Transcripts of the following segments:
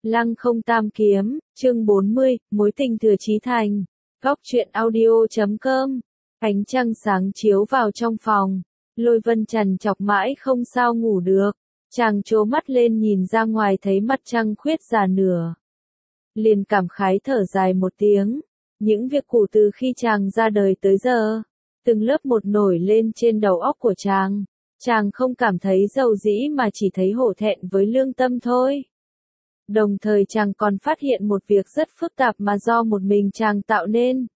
Lăng không tam kiếm, chương 40, mối tình thừa chí thành. Góc truyện audio.com. Ánh trăng sáng chiếu vào trong phòng. Lôi Vân trằn trọc mãi không sao ngủ được. Chàng trố mắt lên nhìn ra ngoài thấy mặt trăng khuyết già nửa. Liền cảm khái thở dài một tiếng. Những việc cũ từ khi chàng ra đời tới giờ, từng lớp một nổi lên trên đầu óc của chàng. Chàng không cảm thấy giàu dĩ mà chỉ thấy hổ thẹn với lương tâm thôi. Đồng thời chàng còn phát hiện một việc rất phức tạp mà do một mình chàng tạo nên.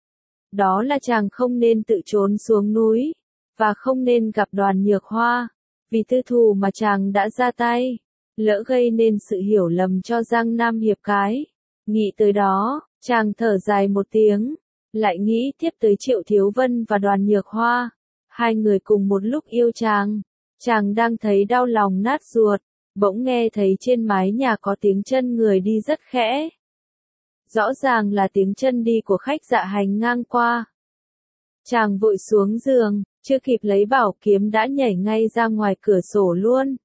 Đó là chàng không nên tự trốn xuống núi, và không nên gặp Đoàn Nhược Hoa, vì tư thù mà chàng đã ra tay, lỡ gây nên sự hiểu lầm cho Giang Nam Hiệp cái. Nghĩ tới đó, chàng thở dài một tiếng, lại nghĩ tiếp tới Triệu Thiếu Vân và Đoàn Nhược Hoa. Hai người cùng một lúc yêu chàng. Chàng đang thấy đau lòng nát ruột, bỗng nghe thấy trên mái nhà có tiếng chân người đi rất khẽ. Rõ ràng là tiếng chân đi của khách dạ hành ngang qua. Chàng vội xuống giường, chưa kịp lấy bảo kiếm đã nhảy ngay ra ngoài cửa sổ luôn.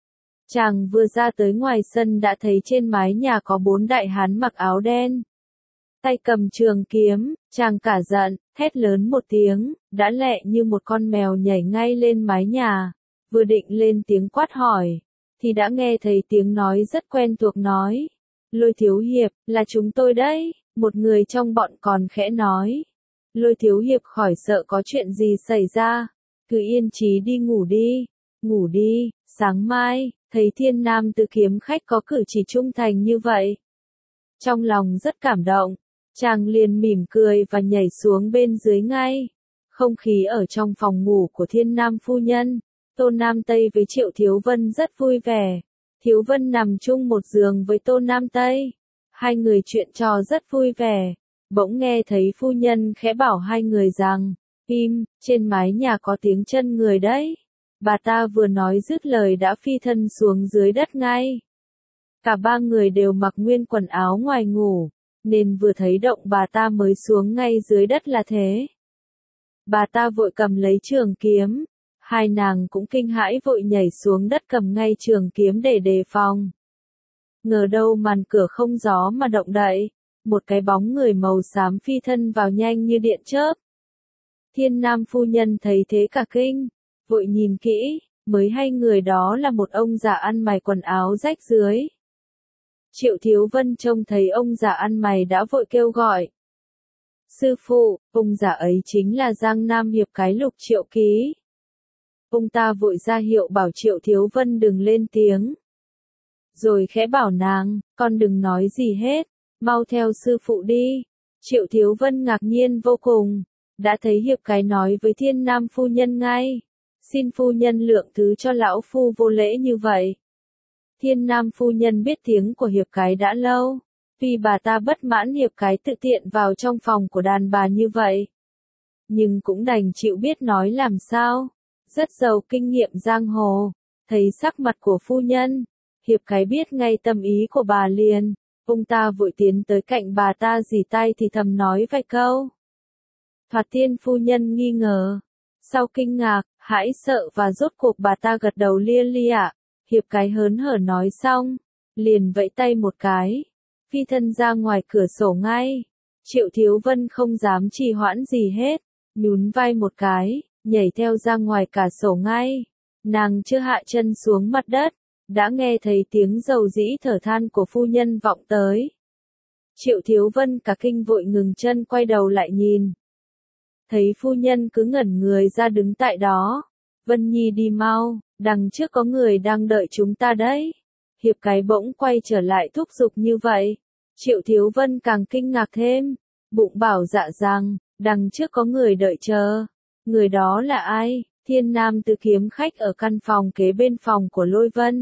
Chàng vừa ra tới ngoài sân đã thấy trên mái nhà có 4 đại hán mặc áo đen. Tay cầm trường kiếm, chàng cả giận, thét lớn một tiếng, đã lẹ như một con mèo nhảy ngay lên mái nhà. Vừa định lên tiếng quát hỏi, thì đã nghe thấy tiếng nói rất quen thuộc nói. Lôi thiếu hiệp, là chúng tôi đấy, một người trong bọn còn khẽ nói. Lôi thiếu hiệp khỏi sợ có chuyện gì xảy ra, cứ yên trí đi ngủ đi, sáng mai, thấy Thiên Nam Tự Kiếm khách có cử chỉ trung thành như vậy. Trong lòng rất cảm động, chàng liền mỉm cười và nhảy xuống bên dưới ngay. Không khí ở trong phòng ngủ của Thiên Nam phu nhân, Tô Nam Tây với Triệu Thiếu Vân rất vui vẻ. Thiếu Vân nằm chung một giường với Tô Nam Tây. Hai người chuyện trò rất vui vẻ. Bỗng nghe thấy phu nhân khẽ bảo hai người rằng, im, trên mái nhà có tiếng chân người đấy. Bà ta vừa nói dứt lời đã phi thân xuống dưới đất ngay. Cả ba người đều mặc nguyên quần áo ngoài ngủ, nên vừa thấy động bà ta mới xuống ngay dưới đất là thế. Bà ta vội cầm lấy trường kiếm. Hai nàng cũng kinh hãi vội nhảy xuống đất cầm ngay trường kiếm để đề phòng. Ngờ đâu màn cửa không gió mà động đậy, một cái bóng người màu xám phi thân vào nhanh như điện chớp. Thiên Nam phu nhân thấy thế cả kinh, vội nhìn kỹ, mới hay người đó là một ông già ăn mày quần áo rách rưới. Triệu Thiếu Vân trông thấy ông già ăn mày đã vội kêu gọi. Sư phụ, ông già ấy chính là Giang Nam Hiệp cái Lục Triệu Ký. Ông ta vội ra hiệu bảo Triệu Thiếu Vân đừng lên tiếng. Rồi khẽ bảo nàng, con đừng nói gì hết, mau theo sư phụ đi. Triệu Thiếu Vân ngạc nhiên vô cùng, đã thấy Hiệp cái nói với Thiên Nam phu nhân ngay. Xin phu nhân lượng thứ cho lão phu vô lễ như vậy. Thiên Nam phu nhân biết tiếng của Hiệp cái đã lâu, vì bà ta bất mãn Hiệp cái tự tiện vào trong phòng của đàn bà như vậy. Nhưng cũng đành chịu biết nói làm sao. Rất giàu kinh nghiệm giang hồ, thấy sắc mặt của phu nhân, Hiệp cái biết ngay tâm ý của bà liền, ông ta vội tiến tới cạnh bà ta rỉ tai thì thầm nói vài câu. Thoạt tiên phu nhân nghi ngờ, sau kinh ngạc, hãi sợ và rốt cuộc bà ta gật đầu lia lịa. Hiệp cái hớn hở nói xong, liền vẫy tay một cái, phi thân ra ngoài cửa sổ ngay. Triệu Thiếu Vân không dám trì hoãn gì hết, nhún vai một cái, nhảy theo ra ngoài cả sổ ngay. Nàng chưa hạ chân xuống mặt đất, đã nghe thấy tiếng dầu dĩ thở than của phu nhân vọng tới. Triệu Thiếu Vân cả kinh vội ngừng chân quay đầu lại nhìn. Thấy phu nhân cứ ngẩn người ra đứng tại đó. Vân Nhi đi mau, đằng trước có người đang đợi chúng ta đấy. Hiệp cái bỗng quay trở lại thúc giục như vậy. Triệu Thiếu Vân càng kinh ngạc thêm, bụng bảo dạ rằng, đằng trước có người đợi chờ. Người đó là ai? Thiên Nam Tự Kiếm khách ở căn phòng kế bên phòng của Lôi Vân.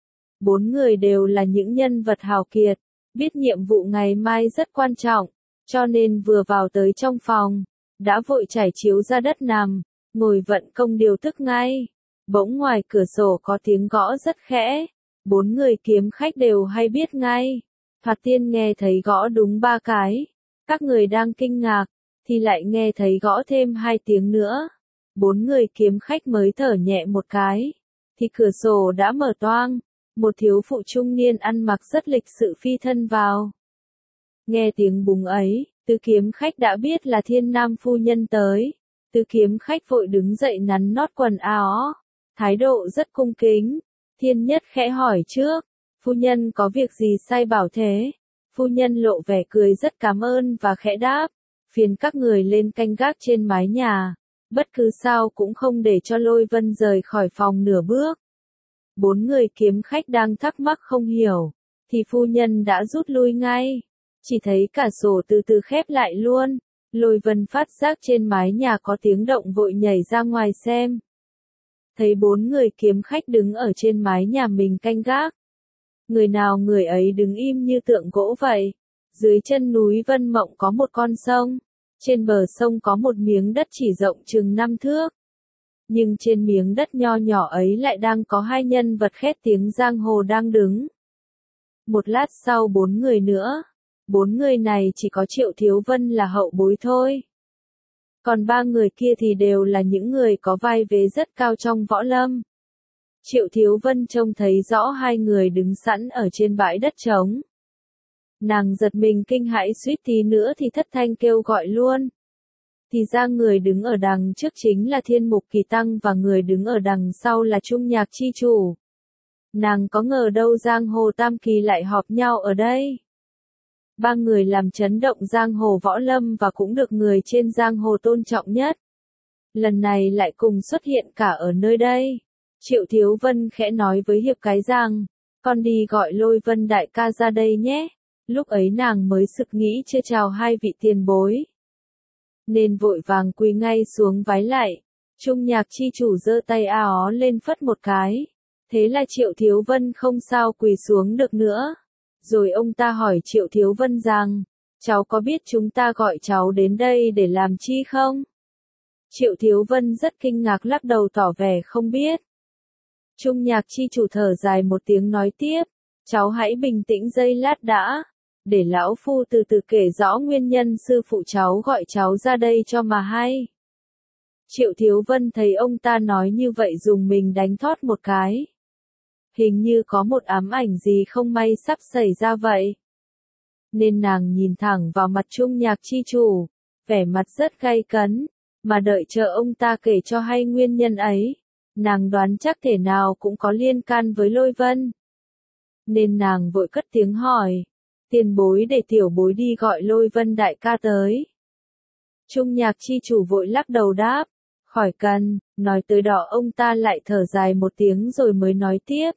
4 người đều là những nhân vật hào kiệt, biết nhiệm vụ ngày mai rất quan trọng, cho nên vừa vào tới trong phòng, đã vội trải chiếu ra đất nằm, ngồi vận công điều tức ngay. Bỗng ngoài cửa sổ có tiếng gõ rất khẽ, 4 người kiếm khách đều hay biết ngay. Thoạt tiên nghe thấy gõ đúng 3 cái, các người đang kinh ngạc, thì lại nghe thấy gõ thêm 2 tiếng nữa. 4 người kiếm khách mới thở nhẹ một cái, thì cửa sổ đã mở toang, một thiếu phụ trung niên ăn mặc rất lịch sự phi thân vào. Nghe tiếng búng ấy, Tứ kiếm khách đã biết là Thiên Nam phu nhân tới. Tứ kiếm khách vội đứng dậy nắn nót quần áo, thái độ rất cung kính. Thiên Nhất khẽ hỏi trước, phu nhân có việc gì sai bảo thế? Phu nhân lộ vẻ cười rất cảm ơn và khẽ đáp, phiền các người lên canh gác trên mái nhà, bất cứ sao cũng không để cho Lôi Vân rời khỏi phòng nửa bước. Bốn người kiếm khách đang thắc mắc không hiểu, thì phu nhân đã rút lui ngay. Chỉ thấy cả sổ từ từ khép lại luôn. Lôi Vân phát giác trên mái nhà có tiếng động vội nhảy ra ngoài xem. Thấy bốn người kiếm khách đứng ở trên mái nhà mình canh gác. Người nào người ấy đứng im như tượng gỗ vậy. Dưới chân núi Vân Mộng có một con sông. Trên bờ sông có một miếng đất chỉ rộng chừng 5 thước. Nhưng trên miếng đất nho nhỏ ấy lại đang có hai nhân vật khét tiếng giang hồ đang đứng. Một lát sau bốn người nữa. Bốn người này chỉ có Triệu Thiếu Vân là hậu bối thôi. Còn ba người kia thì đều là những người có vai vế rất cao trong võ lâm. Triệu Thiếu Vân trông thấy rõ hai người đứng sẵn ở trên bãi đất trống. Nàng giật mình kinh hãi suýt tí nữa thì thất thanh kêu gọi luôn. Thì ra người đứng ở đằng trước chính là Thiên Mục Kỳ Tăng và người đứng ở đằng sau là Trung Nhạc Chi Chủ. Nàng có ngờ đâu giang hồ tam kỳ lại họp nhau ở đây. Ba người làm chấn động giang hồ võ lâm và cũng được người trên giang hồ tôn trọng nhất. Lần này lại cùng xuất hiện cả ở nơi đây. Triệu Thiếu Vân khẽ nói với Hiệp Cái rằng, con đi gọi Lôi Vân đại ca ra đây nhé. Lúc ấy nàng mới sực nghĩ chưa chào hai vị tiền bối. Nên vội vàng quỳ ngay xuống vái lại. Trung Nhạc Chi Chủ giơ tay áo lên phất một cái. Thế là Triệu Thiếu Vân không sao quỳ xuống được nữa. Rồi ông ta hỏi Triệu Thiếu Vân rằng, cháu có biết chúng ta gọi cháu đến đây để làm chi không? Triệu Thiếu Vân rất kinh ngạc lắc đầu tỏ vẻ không biết. Trung Nhạc Chi Chủ thở dài một tiếng nói tiếp, cháu hãy bình tĩnh giây lát đã, để lão phu từ từ kể rõ nguyên nhân sư phụ cháu gọi cháu ra đây cho mà hay. Triệu Thiếu Vân thấy ông ta nói như vậy dùng mình đánh thót một cái. Hình như có một ám ảnh gì không may sắp xảy ra vậy. Nên nàng nhìn thẳng vào mặt Trung Nhạc Chi Chủ, vẻ mặt rất gay cấn, mà đợi chờ ông ta kể cho hay nguyên nhân ấy. Nàng đoán chắc thể nào cũng có liên can với Lôi Vân. Nên nàng vội cất tiếng hỏi, tiền bối để tiểu bối đi gọi Lôi Vân đại ca tới. Trung Nhạc Chi Chủ vội lắc đầu đáp, khỏi cần, nói tới đó ông ta lại thở dài một tiếng rồi mới nói tiếp.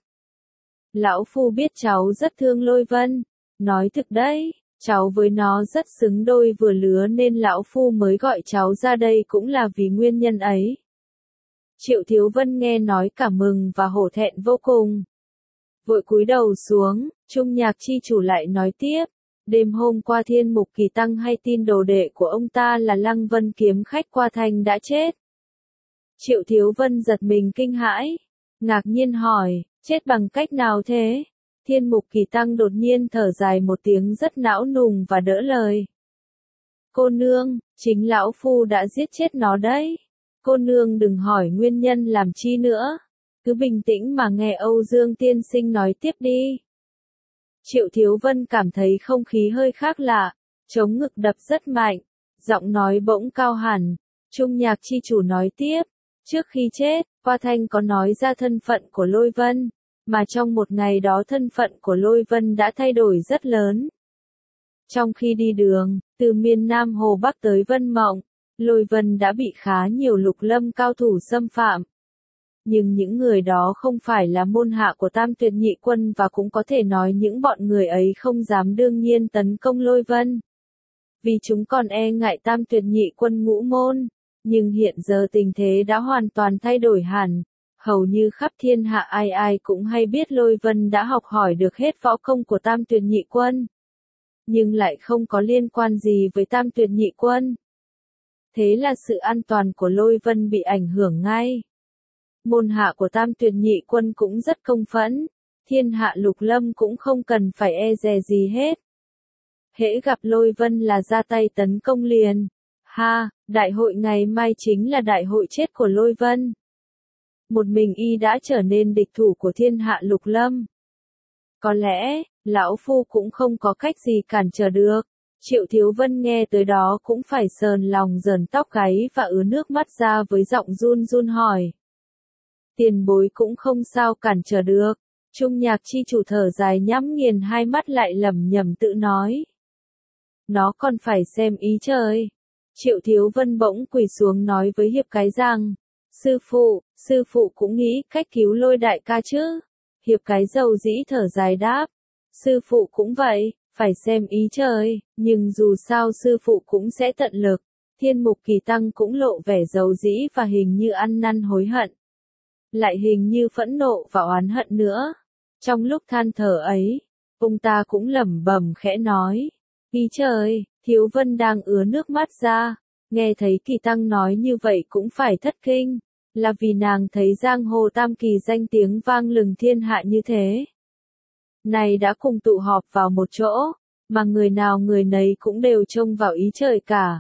Lão phu biết cháu rất thương Lôi Vân, nói thực đấy, cháu với nó rất xứng đôi vừa lứa nên lão phu mới gọi cháu ra đây cũng là vì nguyên nhân ấy. Triệu Thiếu Vân nghe nói cảm mừng và hổ thẹn vô cùng. Vội cúi đầu xuống, Trung Nhạc Chi Chủ lại nói tiếp, đêm hôm qua Thiên Mục Kỳ Tăng hay tin đồ đệ của ông ta là Lăng Vân kiếm khách qua thành đã chết. Triệu Thiếu Vân giật mình kinh hãi, ngạc nhiên hỏi, chết bằng cách nào thế? Thiên Mục Kỳ Tăng đột nhiên thở dài một tiếng rất não nùng và đỡ lời. Cô nương, chính lão phu đã giết chết nó đấy. Cô nương đừng hỏi nguyên nhân làm chi nữa. Cứ bình tĩnh mà nghe Âu Dương tiên sinh nói tiếp đi. Triệu Thiếu Vân cảm thấy không khí hơi khác lạ, chống ngực đập rất mạnh, giọng nói bỗng cao hẳn. Trung Nhạc Chi Chủ nói tiếp, trước khi chết, Qua Thanh có nói ra thân phận của Lôi Vân, mà trong một ngày đó thân phận của Lôi Vân đã thay đổi rất lớn. Trong khi đi đường, từ miền Nam Hồ Bắc tới Vân Mộng, Lôi Vân đã bị khá nhiều lục lâm cao thủ xâm phạm. Nhưng những người đó không phải là môn hạ của Tam Tuyệt Nhị Quân và cũng có thể nói những bọn người ấy không dám đương nhiên tấn công Lôi Vân. Vì chúng còn e ngại Tam Tuyệt Nhị Quân ngũ môn. Nhưng hiện giờ tình thế đã hoàn toàn thay đổi hẳn. Hầu như khắp thiên hạ ai ai cũng hay biết Lôi Vân đã học hỏi được hết võ công của Tam Tuyệt Nhị Quân. Nhưng lại không có liên quan gì với Tam Tuyệt Nhị Quân. Thế là sự an toàn của Lôi Vân bị ảnh hưởng ngay. Môn hạ của Tam Tuyệt Nhị Quân cũng rất công phẫn, thiên hạ lục lâm cũng không cần phải e dè gì hết. Hễ gặp Lôi Vân là ra tay tấn công liền. Ha, đại hội ngày mai chính là đại hội chết của Lôi Vân. Một mình y đã trở nên địch thủ của thiên hạ lục lâm. Có lẽ, lão phu cũng không có cách gì cản trở được. Triệu Thiếu Vân nghe tới đó cũng phải sờn lòng rờn tóc gáy và ứa nước mắt ra với giọng run run hỏi. Tiền bối cũng không sao cản trở được. Trung Nhạc chi chủ thở dài nhắm nghiền hai mắt lại lẩm nhẩm tự nói. Nó còn phải xem ý trời. Triệu Thiếu Vân bỗng quỳ xuống nói với Hiệp Cái rằng, sư phụ cũng nghĩ cách cứu Lôi đại ca chứ. Hiệp Cái dầu dĩ thở dài đáp, sư phụ cũng vậy, phải xem ý trời, nhưng dù sao sư phụ cũng sẽ tận lực. Thiên Mục Kỳ Tăng cũng lộ vẻ dầu dĩ và hình như ăn năn hối hận. Lại hình như phẫn nộ và oán hận nữa. Trong lúc than thở ấy, ông ta cũng lẩm bẩm khẽ nói, ý trời, Thiếu Vân đang ứa nước mắt ra, nghe thấy Kỳ Tăng nói như vậy cũng phải thất kinh, là vì nàng thấy giang hồ tam kỳ danh tiếng vang lừng thiên hạ như thế. Này đã cùng tụ họp vào một chỗ, mà người nào người nấy cũng đều trông vào ý trời cả.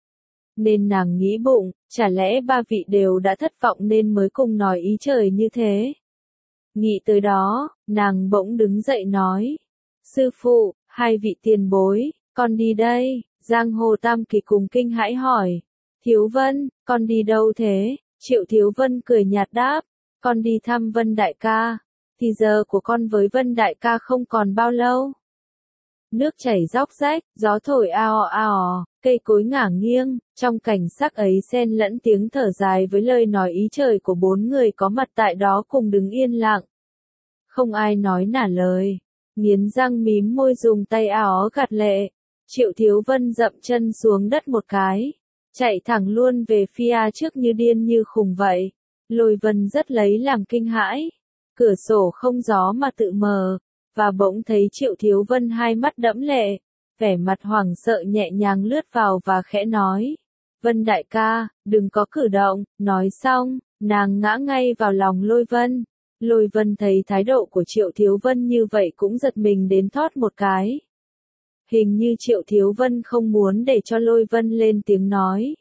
Nên nàng nghĩ bụng, chả lẽ ba vị đều đã thất vọng nên mới cùng nói ý trời như thế. Nghĩ tới đó, nàng bỗng đứng dậy nói, sư phụ, hai vị tiền bối, con đi đây. Giang hồ tam kỳ cùng kinh hãi hỏi, Thiếu Vân, con đi đâu thế? Triệu Thiếu Vân cười nhạt đáp, con đi thăm Vân đại ca, thì giờ của con với Vân đại ca không còn bao lâu. Nước chảy róc rách, gió thổi ao ao, cây cối ngả nghiêng, trong cảnh sắc ấy xen lẫn tiếng thở dài với lời nói ý trời của bốn người có mặt tại đó cùng đứng yên lặng. Không ai nói nả lời, nghiến răng mím môi dùng tay áo gạt lệ. Triệu Thiếu Vân dậm chân xuống đất một cái, chạy thẳng luôn về phía trước như điên như khùng vậy. Lôi Vân rất lấy làm kinh hãi, cửa sổ không gió mà tự mở, và bỗng thấy Triệu Thiếu Vân hai mắt đẫm lệ, vẻ mặt hoảng sợ nhẹ nhàng lướt vào và khẽ nói, Vân đại ca, đừng có cử động. Nói xong, nàng ngã ngay vào lòng Lôi Vân. Lôi Vân thấy thái độ của Triệu Thiếu Vân như vậy cũng giật mình đến thót một cái. Hình như Triệu Thiếu Vân không muốn để cho Lôi Vân lên tiếng nói.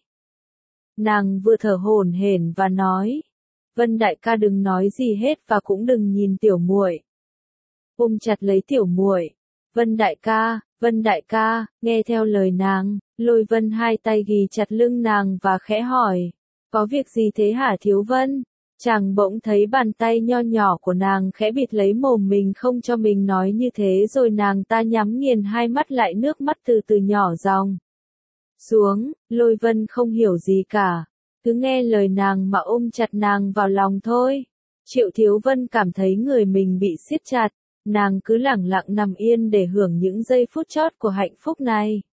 Nàng vừa thở hổn hển và nói, Vân đại ca đừng nói gì hết và cũng đừng nhìn tiểu muội. Ôm chặt lấy tiểu muội. Vân đại ca, nghe theo lời nàng. Lôi Vân hai tay ghì chặt lưng nàng và khẽ hỏi, có việc gì thế hả Thiếu Vân? Chàng bỗng thấy bàn tay nho nhỏ của nàng khẽ bịt lấy mồm mình không cho mình nói như thế, rồi nàng ta nhắm nghiền hai mắt lại, nước mắt từ từ nhỏ ròng xuống. Lôi Vân không hiểu gì cả, cứ nghe lời nàng mà ôm chặt nàng vào lòng thôi. Triệu Thiếu Vân cảm thấy người mình bị siết chặt, nàng cứ lẳng lặng nằm yên để hưởng những giây phút chót của hạnh phúc này.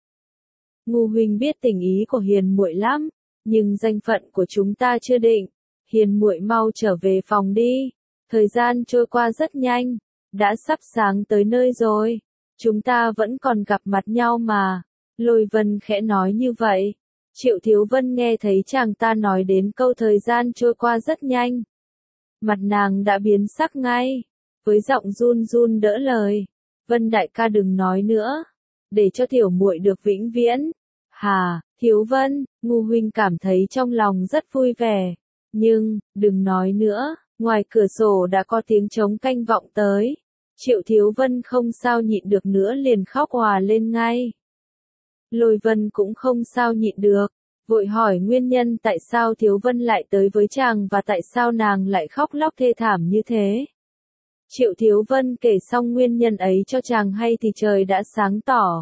Ngu huynh biết tình ý của hiền muội lắm, nhưng danh phận của chúng ta chưa định. Hiền muội mau trở về phòng đi. Thời gian trôi qua rất nhanh, đã sắp sáng tới nơi rồi. Chúng ta vẫn còn gặp mặt nhau mà. Lôi Vân khẽ nói như vậy. Triệu Thiếu Vân nghe thấy chàng ta nói đến câu thời gian trôi qua rất nhanh. Mặt nàng đã biến sắc ngay. Với giọng run run đỡ lời. Vân đại ca đừng nói nữa. Để cho tiểu muội được vĩnh viễn. Hà, Thiếu Vân, ngu huynh cảm thấy trong lòng rất vui vẻ. Nhưng, đừng nói nữa, ngoài cửa sổ đã có tiếng trống canh vọng tới. Triệu Thiếu Vân không sao nhịn được nữa liền khóc òa lên ngay. Lôi Vân cũng không sao nhịn được, vội hỏi nguyên nhân tại sao Thiếu Vân lại tới với chàng và tại sao nàng lại khóc lóc thê thảm như thế. Triệu Thiếu Vân kể xong nguyên nhân ấy cho chàng hay thì trời đã sáng tỏ.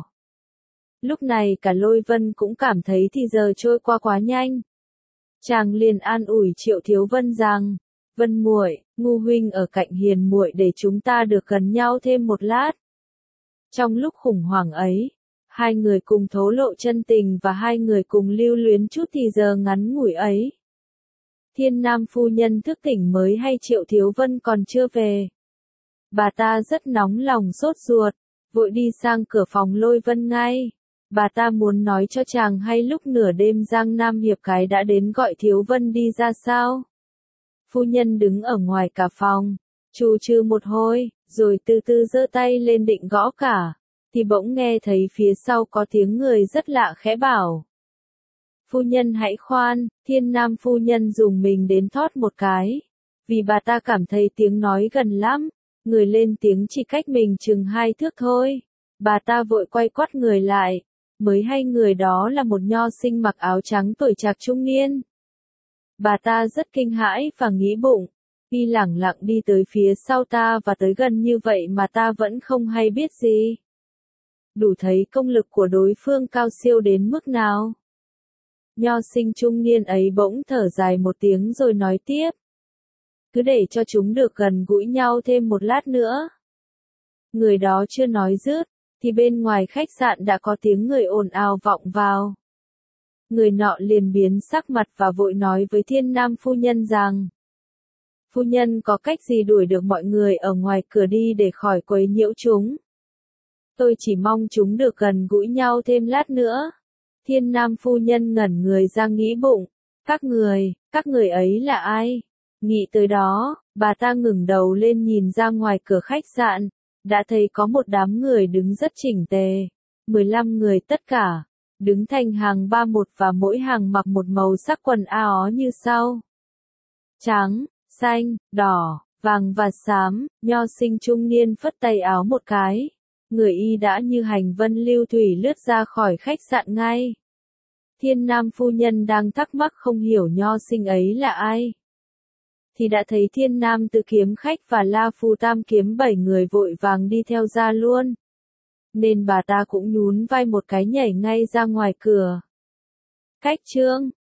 Lúc này cả Lôi Vân cũng cảm thấy thì giờ trôi qua quá nhanh. Chàng liền an ủi Triệu Thiếu Vân rằng, Vân muội, ngu huynh ở cạnh hiền muội để chúng ta được gần nhau thêm một lát. Trong lúc khủng hoảng ấy, hai người cùng thổ lộ chân tình và hai người cùng lưu luyến chút thì giờ ngắn ngủi ấy. Thiên Nam phu nhân thức tỉnh mới hay Triệu Thiếu Vân còn chưa về. Bà ta rất nóng lòng sốt ruột, vội đi sang cửa phòng Lôi Vân ngay. Bà ta muốn nói cho chàng hay lúc nửa đêm Giang Nam Hiệp Cái đã đến gọi Thiếu Vân đi ra sao. Phu nhân đứng ở ngoài cả phòng, trù trừ một hồi, rồi từ từ giơ tay lên định gõ cả, thì bỗng nghe thấy phía sau có tiếng người rất lạ khẽ bảo. Phu nhân hãy khoan. Thiên Nam phu nhân dùng mình đến thót một cái, vì bà ta cảm thấy tiếng nói gần lắm, Người lên tiếng chỉ cách mình chừng 2 thước thôi. Bà ta vội quay quắt người lại. Mới hay người đó là một nho sinh mặc áo trắng tuổi trạc trung niên. Bà ta rất kinh hãi và nghĩ bụng. Y lẳng lặng đi tới phía sau ta và tới gần như vậy mà ta vẫn không hay biết gì. Đủ thấy công lực của đối phương cao siêu đến mức nào. Nho sinh trung niên ấy bỗng thở dài một tiếng rồi nói tiếp. Cứ để cho chúng được gần gũi nhau thêm một lát nữa. Người đó chưa nói dứt, thì bên ngoài khách sạn đã có tiếng người ồn ào vọng vào. Người nọ liền biến sắc mặt và vội nói với Thiên Nam phu nhân rằng. Phu nhân có cách gì đuổi được mọi người ở ngoài cửa đi để khỏi quấy nhiễu chúng. Tôi chỉ mong chúng được gần gũi nhau thêm lát nữa. Thiên Nam phu nhân ngẩn người ra nghĩ bụng. Các người ấy là ai? Nghĩ tới đó, bà ta ngẩng đầu lên nhìn ra ngoài cửa khách sạn. Đã thấy có một đám người đứng rất chỉnh tề. 15 người tất cả. Đứng thành hàng 3-1 và mỗi hàng mặc một màu sắc quần áo như sau. Trắng, xanh, đỏ, vàng và xám. Nho sinh trung niên phất tay áo một cái. Người y đã như hành vân lưu thủy lướt ra khỏi khách sạn ngay. Thiên Nam phu nhân đang thắc mắc không hiểu nho sinh ấy là ai. Thì đã thấy Thiên Nam Tự Kiếm Khách và La Phu Tam Kiếm 7 người vội vàng đi theo ra luôn. Nên bà ta cũng nhún vai một cái nhảy ngay ra ngoài cửa. Khách trương,